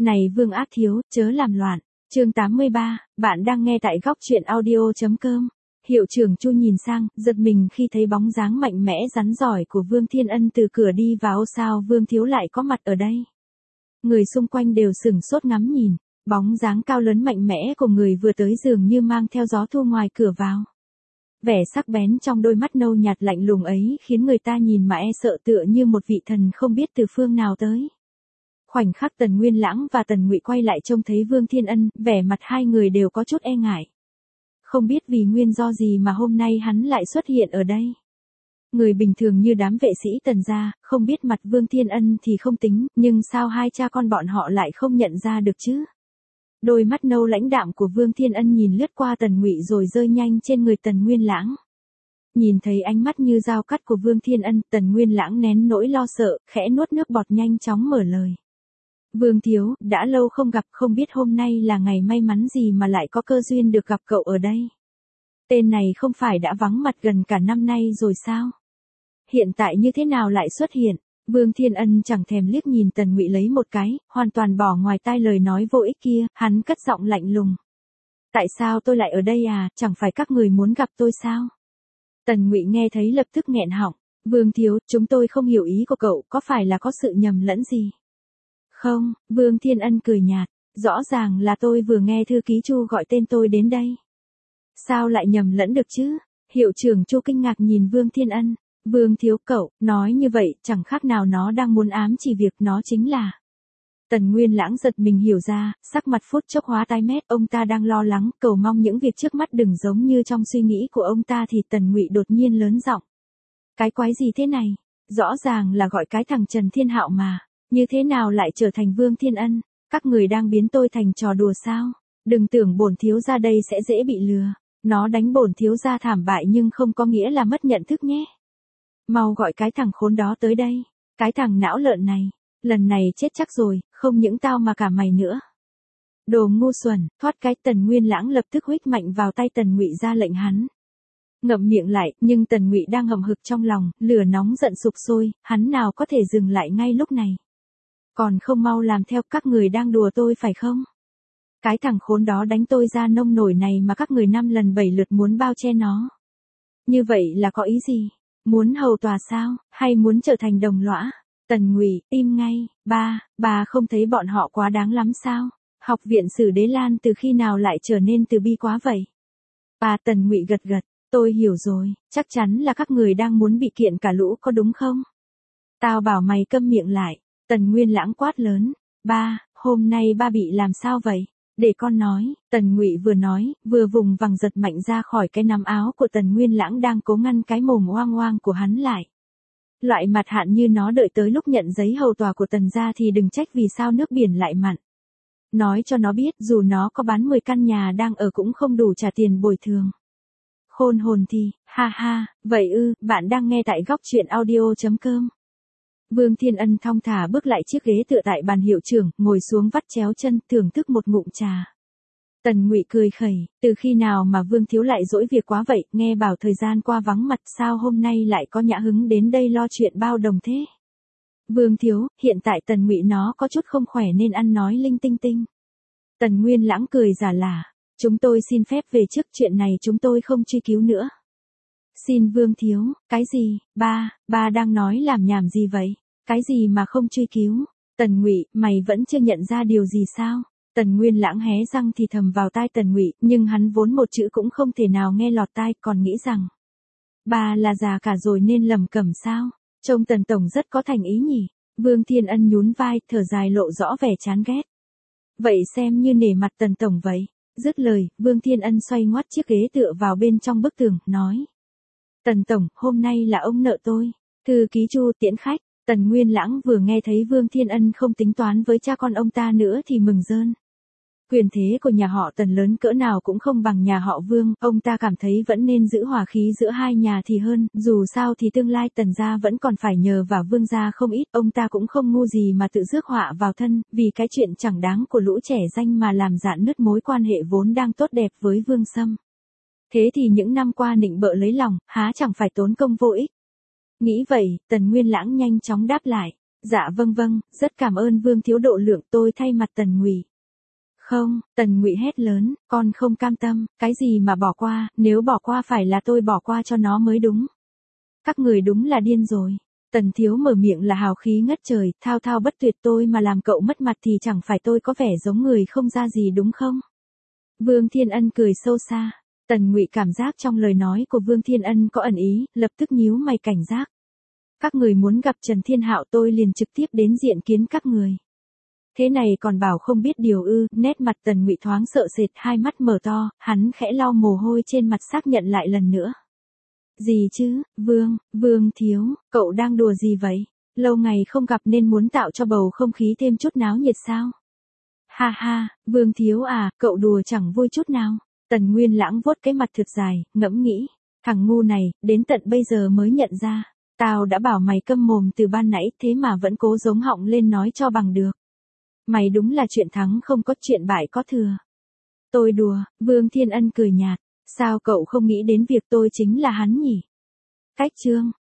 Này Vương Ác Thiếu, chớ làm loạn. Chương 83, bạn đang nghe tại góc truyện audio.com. Hiệu trưởng Chu nhìn sang, giật mình khi thấy bóng dáng mạnh mẽ rắn giỏi của Vương Thiên Ân từ cửa đi vào. Sao Vương Thiếu lại có mặt ở đây? Người xung quanh đều sửng sốt ngắm nhìn, bóng dáng cao lớn mạnh mẽ của người vừa tới dường như mang theo gió thu ngoài cửa vào. Vẻ sắc bén trong đôi mắt nâu nhạt lạnh lùng ấy khiến người ta nhìn mà e sợ, tựa như một vị thần không biết từ phương nào tới. Khoảnh khắc Tần Nguyên Lãng và Tần Ngụy quay lại trông thấy Vương Thiên Ân, vẻ mặt hai người đều có chút e ngại. Không biết vì nguyên do gì mà hôm nay hắn lại xuất hiện ở đây. Người bình thường như đám vệ sĩ Tần gia, không biết mặt Vương Thiên Ân thì không tính, nhưng sao hai cha con bọn họ lại không nhận ra được chứ? Đôi mắt nâu lãnh đạm của Vương Thiên Ân nhìn lướt qua Tần Ngụy rồi rơi nhanh trên người Tần Nguyên Lãng. Nhìn thấy ánh mắt như dao cắt của Vương Thiên Ân, Tần Nguyên Lãng nén nỗi lo sợ, khẽ nuốt nước bọt nhanh chóng mở lời. Vương Thiếu, đã lâu không gặp, không biết hôm nay là ngày may mắn gì mà lại có cơ duyên được gặp cậu ở đây. Tên này không phải đã vắng mặt gần cả năm nay rồi sao? Hiện tại như thế nào lại xuất hiện? Vương Thiên Ân chẳng thèm liếc nhìn Tần Ngụy lấy một cái, hoàn toàn bỏ ngoài tai lời nói vô ích kia, hắn cất giọng lạnh lùng. Tại sao tôi lại ở đây à, chẳng phải các người muốn gặp tôi sao? Tần Ngụy nghe thấy lập tức nghẹn họng. Vương Thiếu, chúng tôi không hiểu ý của cậu, có phải là có sự nhầm lẫn gì? Không, Vương Thiên Ân cười nhạt, rõ ràng là tôi vừa nghe thư ký Chu gọi tên tôi đến đây. Sao lại nhầm lẫn được chứ? Hiệu trưởng Chu kinh ngạc nhìn Vương Thiên Ân. Vương Thiếu, cậu, nói như vậy, chẳng khác nào nó đang muốn ám chỉ việc nó chính là. Tần Nguyên Lãng giật mình hiểu ra, sắc mặt phút chốc hóa tái mét, ông ta đang lo lắng, cầu mong những việc trước mắt đừng giống như trong suy nghĩ của ông ta thì Tần Ngụy đột nhiên lớn giọng. Cái quái gì thế này? Rõ ràng là gọi cái thằng Trần Thiên Hạo mà, như thế nào lại trở thành Vương Thiên Ân? Các người đang biến tôi thành trò đùa sao? Đừng tưởng bổn thiếu gia đây sẽ dễ bị lừa, nó đánh bổn thiếu gia thảm bại nhưng không có nghĩa là mất nhận thức nhé. Mau gọi cái thằng khốn đó tới đây, cái thằng não lợn này, lần này chết chắc rồi, không những tao mà cả mày nữa. Đồ ngu xuẩn, thoát cái. Tần Nguyên Lãng lập tức huých mạnh vào tay Tần Ngụy ra lệnh hắn. Ngậm miệng lại, nhưng Tần Ngụy đang hậm hực trong lòng, lửa nóng giận sục sôi, hắn nào có thể dừng lại ngay lúc này. Còn không mau làm theo, các người đang đùa tôi phải không? Cái thằng khốn đó đánh tôi ra nông nổi này mà các người 5 lần 7 lượt muốn bao che nó. Như vậy là có ý gì? Muốn hầu tòa sao, hay muốn trở thành đồng lõa? Tần Ngụy, im ngay, bà không thấy bọn họ quá đáng lắm sao? Học viện Sử Đế Lan từ khi nào lại trở nên từ bi quá vậy? Tần Ngụy gật gật, tôi hiểu rồi, chắc chắn là các người đang muốn bị kiện cả lũ có đúng không? Tao bảo mày câm miệng lại, Tần Nguyên Lãng quát lớn. Hôm nay ba bị làm sao vậy? Để con nói. Tần Ngụy vừa nói, vừa vùng vằng giật mạnh ra khỏi cái nắm áo của Tần Nguyên Lãng đang cố ngăn cái mồm oang oang của hắn lại. Loại mặt hạn như nó đợi tới lúc nhận giấy hầu tòa của Tần gia thì đừng trách vì sao nước biển lại mặn. Nói cho nó biết dù nó có bán 10 căn nhà đang ở cũng không đủ trả tiền bồi thường. Khôn hồn thì, ha, vậy ư, bạn đang nghe tại góc truyện audio.com. Vương Thiên Ân thong thả bước lại chiếc ghế tựa tại bàn hiệu trưởng, ngồi xuống vắt chéo chân, thưởng thức một ngụm trà. Tần Ngụy cười khẩy, từ khi nào mà Vương Thiếu lại dỗi việc quá vậy, nghe bảo thời gian qua vắng mặt, sao hôm nay lại có nhã hứng đến đây lo chuyện bao đồng thế? Vương Thiếu, hiện tại Tần Ngụy nó có chút không khỏe nên ăn nói linh tinh tinh. Tần Nguyên Lãng cười giả lả, chúng tôi xin phép về trước, chuyện này chúng tôi không truy cứu nữa. Xin Vương Thiếu, cái gì, ba đang nói làm nhảm gì vậy? Cái gì mà không truy cứu? Tần Ngụy, mày vẫn chưa nhận ra điều gì sao? Tần Nguyên Lãng hé răng thì thầm vào tai Tần Ngụy, nhưng hắn vốn một chữ cũng không thể nào nghe lọt tai, còn nghĩ rằng ba là già cả rồi nên lẩm cẩm sao? Trông Tần tổng rất có thành ý nhỉ? Vương Thiên Ân nhún vai, thở dài lộ rõ vẻ chán ghét. Vậy xem như nể mặt Tần tổng vậy. Dứt lời, Vương Thiên Ân xoay ngoắt chiếc ghế tựa vào bên trong bức tường, nói. Tần tổng, hôm nay là ông nợ tôi. Thư ký Chu tiễn khách. Tần Nguyên Lãng vừa nghe thấy Vương Thiên Ân không tính toán với cha con ông ta nữa thì mừng rơn. Quyền thế của nhà họ Tần lớn cỡ nào cũng không bằng nhà họ Vương, ông ta cảm thấy vẫn nên giữ hòa khí giữa hai nhà thì hơn, dù sao thì tương lai Tần gia vẫn còn phải nhờ vào Vương gia không ít, ông ta cũng không ngu gì mà tự rước họa vào thân, vì cái chuyện chẳng đáng của lũ trẻ danh mà làm rạn nứt mối quan hệ vốn đang tốt đẹp với Vương Sâm. Thế thì những năm qua nịnh bợ lấy lòng, há chẳng phải tốn công vô ích. Nghĩ vậy, Tần Nguyên Lãng nhanh chóng đáp lại. Dạ vâng, rất cảm ơn Vương thiếu độ lượng, tôi thay mặt Tần Ngụy. Không, Tần Ngụy hét lớn, con không cam tâm, cái gì mà bỏ qua, nếu bỏ qua phải là tôi bỏ qua cho nó mới đúng. Các người đúng là điên rồi. Tần thiếu mở miệng là hào khí ngất trời, thao thao bất tuyệt, tôi mà làm cậu mất mặt thì chẳng phải tôi có vẻ giống người không ra gì đúng không? Vương Thiên Ân cười sâu xa. Tần Ngụy cảm giác trong lời nói của Vương Thiên Ân có ẩn ý, lập tức nhíu mày cảnh giác. Các người muốn gặp Trần Thiên Hạo, tôi liền trực tiếp đến diện kiến các người. Thế này còn bảo không biết điều ư? Nét mặt Tần Ngụy thoáng sợ sệt, hai mắt mở to, hắn khẽ lau mồ hôi trên mặt xác nhận lại lần nữa. Gì chứ, Vương thiếu, cậu đang đùa gì vậy? Lâu ngày không gặp nên muốn tạo cho bầu không khí thêm chút náo nhiệt sao? Ha ha, Vương thiếu à, cậu đùa chẳng vui chút nào. Tần Nguyên Lãng vuốt cái mặt thực dài, ngẫm nghĩ. Thằng ngu này, đến tận bây giờ mới nhận ra. Tao đã bảo mày câm mồm từ ban nãy, thế mà vẫn cố giống họng lên nói cho bằng được. Mày đúng là chuyện thắng không có, chuyện bại có thừa. Tôi đùa, Vương Thiên Ân cười nhạt. Sao cậu không nghĩ đến việc tôi chính là hắn nhỉ? Cách chương